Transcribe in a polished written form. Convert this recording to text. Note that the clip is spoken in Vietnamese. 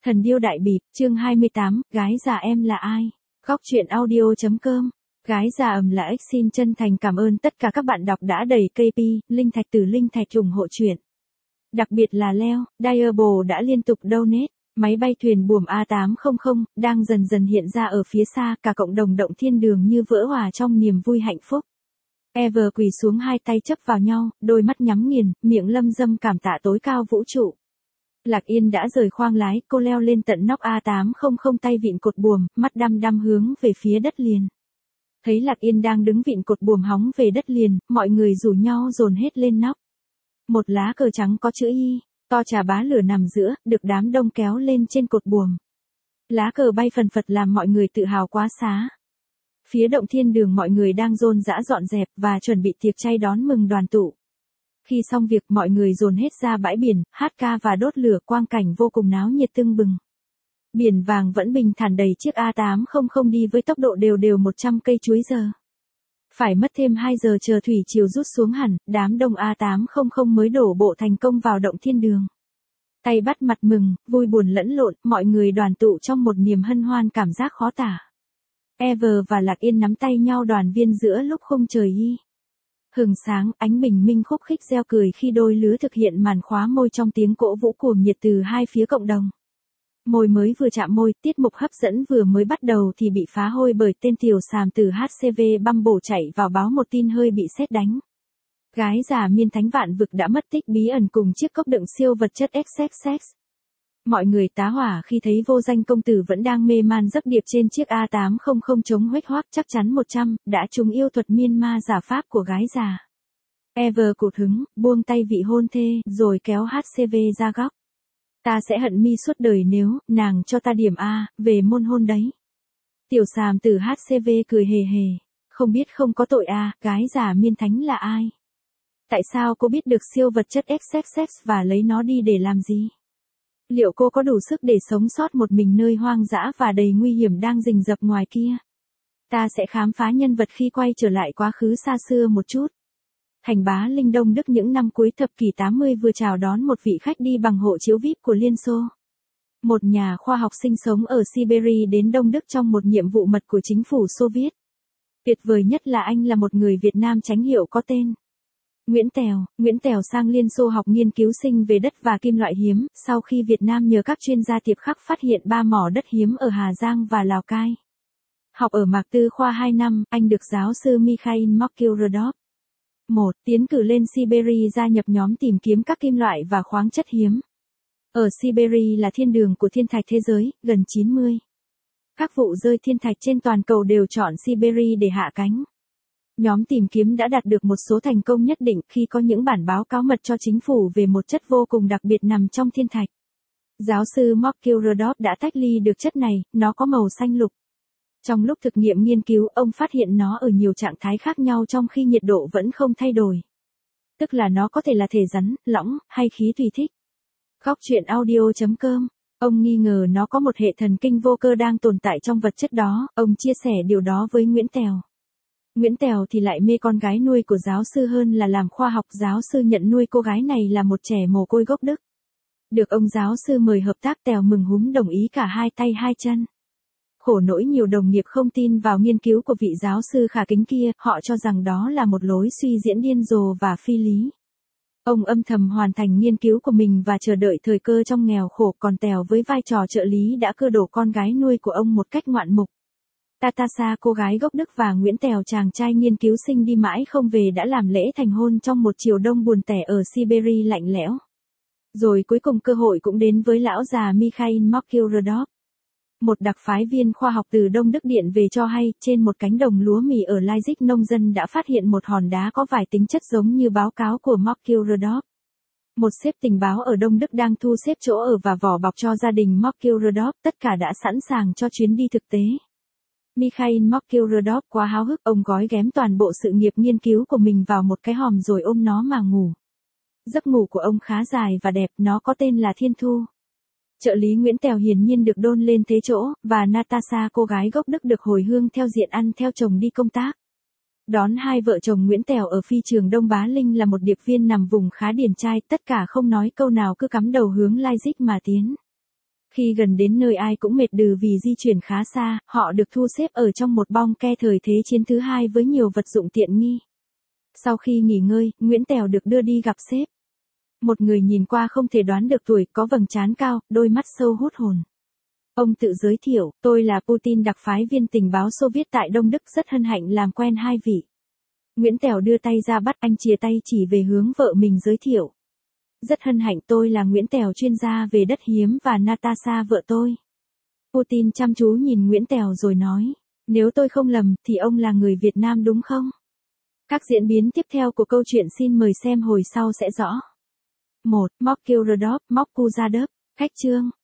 Thần điêu đại bịp, chương 28, gái già em là ai? Góc truyện audio.com. Gái già là X xin chân thành cảm ơn tất cả các bạn đọc đã đẩy KP, Linh Thạch từ Linh Thạch ủng hộ truyện. Đặc biệt là Leo, Diable đã liên tục donate. Máy bay thuyền buồm A800 đang dần dần hiện ra ở phía xa, cả cộng đồng động thiên đường như vỡ hòa trong niềm vui hạnh phúc. Ever quỳ xuống hai tay chấp vào nhau, đôi mắt nhắm nghiền, miệng lâm dâm cảm tạ tối cao vũ trụ. Lạc Yên đã rời khoang lái, cô leo lên tận nóc A800 tay vịn cột buồm, mắt đăm đăm hướng về phía đất liền. Thấy Lạc Yên đang đứng vịn cột buồm hóng về đất liền, mọi người rủ nhau dồn hết lên nóc. Một lá cờ trắng có chữ Y, to chà bá lửa nằm giữa, được đám đông kéo lên trên cột buồm. Lá cờ bay phần phật làm mọi người tự hào quá xá. Phía động thiên đường mọi người đang rôn rã dọn dẹp và chuẩn bị tiệc chay đón mừng đoàn tụ. Khi xong việc mọi người dồn hết ra bãi biển, hát ca và đốt lửa, quang cảnh vô cùng náo nhiệt tưng bừng. Biển vàng vẫn bình thản đầy chiếc A800 đi với tốc độ đều 100 cây chuối giờ. Phải mất thêm 2 giờ chờ thủy triều rút xuống hẳn, đám đông A800 mới đổ bộ thành công vào động thiên đường. Tay bắt mặt mừng, vui buồn lẫn lộn, mọi người đoàn tụ trong một niềm hân hoan cảm giác khó tả. Ever và Lạc Yên nắm tay nhau đoàn viên giữa lúc khung trời Y. Hừng sáng, ánh bình minh khúc khích reo cười khi đôi lứa thực hiện màn khóa môi trong tiếng cổ vũ cuồng nhiệt từ hai phía cộng đồng. Môi mới vừa chạm môi, tiết mục hấp dẫn vừa mới bắt đầu thì bị phá hôi bởi tên tiểu xàm từ HCV Bumble chạy vào báo một tin hơi bị sét đánh. Gái già miên thánh vạn vực đã mất tích bí ẩn cùng chiếc cốc đựng siêu vật chất XXX. Mọi người tá hỏa khi thấy vô danh công tử vẫn đang mê man giấc điệp trên chiếc A800 chống huếch hoác chắc chắn 100, đã trúng yêu thuật miên ma giả pháp của gái già. Ever cụt hứng, buông tay vị hôn thê, rồi kéo HCV ra góc. Ta sẽ hận mi suốt đời nếu, nàng cho ta điểm A, về môn hôn đấy. Tiểu xàm từ HCV cười hề hề. Không biết không có tội A, gái già miên thánh là ai? Tại sao cô biết được siêu vật chất XXX và lấy nó đi để làm gì? Liệu cô có đủ sức để sống sót một mình nơi hoang dã và đầy nguy hiểm đang rình rập ngoài kia? Ta sẽ khám phá nhân vật khi quay trở lại quá khứ xa xưa một chút. Thành Bá Linh Đông Đức những năm cuối thập kỷ 80 vừa chào đón một vị khách đi bằng hộ chiếu VIP của Liên Xô. Một nhà khoa học sinh sống ở Siberia đến Đông Đức trong một nhiệm vụ mật của chính phủ Xô Viết. Tuyệt vời nhất là anh là một người Việt Nam chánh hiệu có tên Nguyễn Tèo sang Liên Xô học nghiên cứu sinh về đất và kim loại hiếm, sau khi Việt Nam nhờ các chuyên gia tiệp khắc phát hiện 3 mỏ đất hiếm ở Hà Giang và Lào Cai. Học ở Mạc Tư khoa 2 năm, anh được giáo sư Mikhail Mokyrodov. Tiến cử lên Siberia gia nhập nhóm tìm kiếm các kim loại và khoáng chất hiếm. Ở Siberia là thiên đường của thiên thạch thế giới, gần 90. Các vụ rơi thiên thạch trên toàn cầu đều chọn Siberia để hạ cánh. Nhóm tìm kiếm đã đạt được một số thành công nhất định khi có những bản báo cáo mật cho chính phủ về một chất vô cùng đặc biệt nằm trong thiên thạch. Giáo sư Mokyrodov đã tách ly được chất này, nó có màu xanh lục. Trong lúc thực nghiệm nghiên cứu, ông phát hiện nó ở nhiều trạng thái khác nhau trong khi nhiệt độ vẫn không thay đổi. Tức là nó có thể là thể rắn, lõng, hay khí tùy thích. Góc truyện audio.com. Ông nghi ngờ nó có một hệ thần kinh vô cơ đang tồn tại trong vật chất đó, ông chia sẻ điều đó với Nguyễn Tèo. Nguyễn Tèo thì lại mê con gái nuôi của giáo sư hơn là làm khoa học. Giáo sư nhận nuôi cô gái này là một trẻ mồ côi gốc Đức. Được ông giáo sư mời hợp tác, Tèo mừng húm đồng ý cả hai tay hai chân. Khổ nỗi nhiều đồng nghiệp không tin vào nghiên cứu của vị giáo sư khả kính kia, họ cho rằng đó là một lối suy diễn điên rồ và phi lý. Ông âm thầm hoàn thành nghiên cứu của mình và chờ đợi thời cơ trong nghèo khổ, còn Tèo với vai trò trợ lý đã cưa đổ con gái nuôi của ông một cách ngoạn mục. Natasha cô gái gốc Đức và Nguyễn Tèo chàng trai nghiên cứu sinh đi mãi không về đã làm lễ thành hôn trong một chiều đông buồn tẻ ở Siberia lạnh lẽo. Rồi cuối cùng cơ hội cũng đến với lão già Mikhail Mokyrodov. Một đặc phái viên khoa học từ Đông Đức điện về cho hay, trên một cánh đồng lúa mì ở Leipzig nông dân đã phát hiện một hòn đá có vài tính chất giống như báo cáo của Mokyrodov. Một xếp tình báo ở Đông Đức đang thu xếp chỗ ở và vỏ bọc cho gia đình Mokyrodov, tất cả đã sẵn sàng cho chuyến đi thực tế. Mikhail Mokyrodov quá háo hức, ông gói ghém toàn bộ sự nghiệp nghiên cứu của mình vào một cái hòm rồi ôm nó mà ngủ. Giấc ngủ của ông khá dài và đẹp, nó có tên là Thiên Thu. Trợ lý Nguyễn Tèo hiển nhiên được đôn lên thế chỗ, và Natasha cô gái gốc Đức được hồi hương theo diện ăn theo chồng đi công tác. Đón hai vợ chồng Nguyễn Tèo ở phi trường Đông Bá Linh là một điệp viên nằm vùng khá điển trai, tất cả không nói câu nào cứ cắm đầu hướng Leipzig mà tiến. Khi gần đến nơi ai cũng mệt đừ vì di chuyển khá xa, họ được thu xếp ở trong một bong ke thời Thế chiến thứ hai với nhiều vật dụng tiện nghi. Sau khi nghỉ ngơi, Nguyễn Tèo được đưa đi gặp sếp. Một người nhìn qua không thể đoán được tuổi, có vầng trán cao, đôi mắt sâu hút hồn. Ông tự giới thiệu, tôi là Putin, đặc phái viên tình báo Xô Viết tại Đông Đức, rất hân hạnh làm quen hai vị. Nguyễn Tèo đưa tay ra bắt anh chìa tay chỉ về hướng vợ mình giới thiệu. Rất hân hạnh, tôi là Nguyễn Tèo, chuyên gia về đất hiếm, và Natasha vợ tôi. Putin chăm chú nhìn Nguyễn Tèo rồi nói, nếu tôi không lầm thì ông là người Việt Nam đúng không? Các diễn biến tiếp theo của câu chuyện xin mời xem hồi sau sẽ rõ. 1. Móc Kirodov, Móc Kuzadov. Khách chương.